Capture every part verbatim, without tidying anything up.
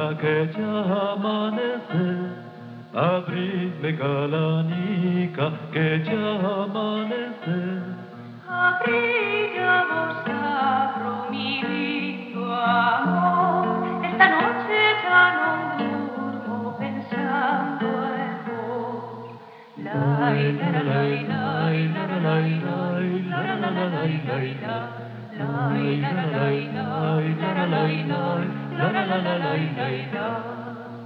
que ya amanece, abridme calanica, que ya amanece. Abrilla vos abro mi lindo amor, esta noche ya no durmo pensando en vos. Lai, la, la, lai, lai, la, la, lai, lai, la, la, la, la, lai, lai, la. Lai, la, la, lai, lai, la, la, lai, lai, la, la, la, la, lai, lai, la.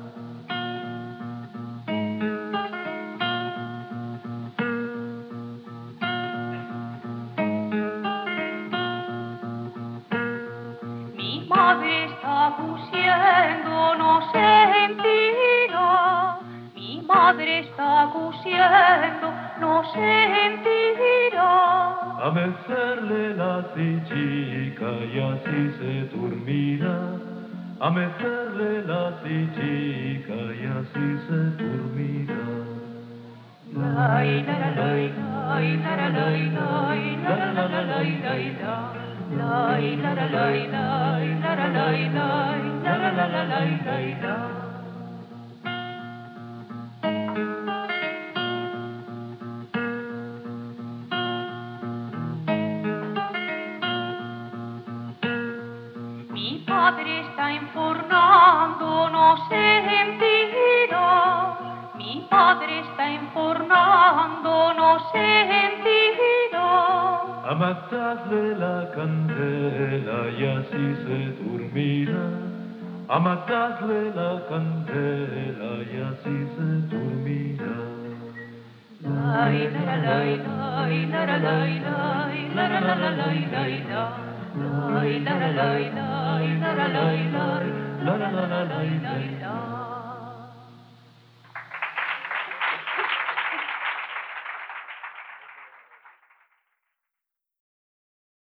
Mi madre está cosiendo, no sentirá. Mi madre está cosiendo, no sentirá. A mecerle la sillica y así se dormirá. A mecerle la sillica y así se dormirá. Lai, la, la, lai, lai, la, la, lai, lai, la, la, la, la, lai, lai, la. Lai, la, la, lai, lai, la, la, lai, lai, la, la, la, la, lai, lai, la. Mi padre está enfornando, no sentirá. Mi padre está enfornando, no sentirá. Amatadle la candela y así se dormirá. Amatadle la candela y así se dormirá. Lai, la, la, lai, lai, la, la, lai, lai, la, la, la, la, lai, lai, la. Lai, la, la, lai, lai, la, la, lai, lai, la, la, la, la, lai, lai, la.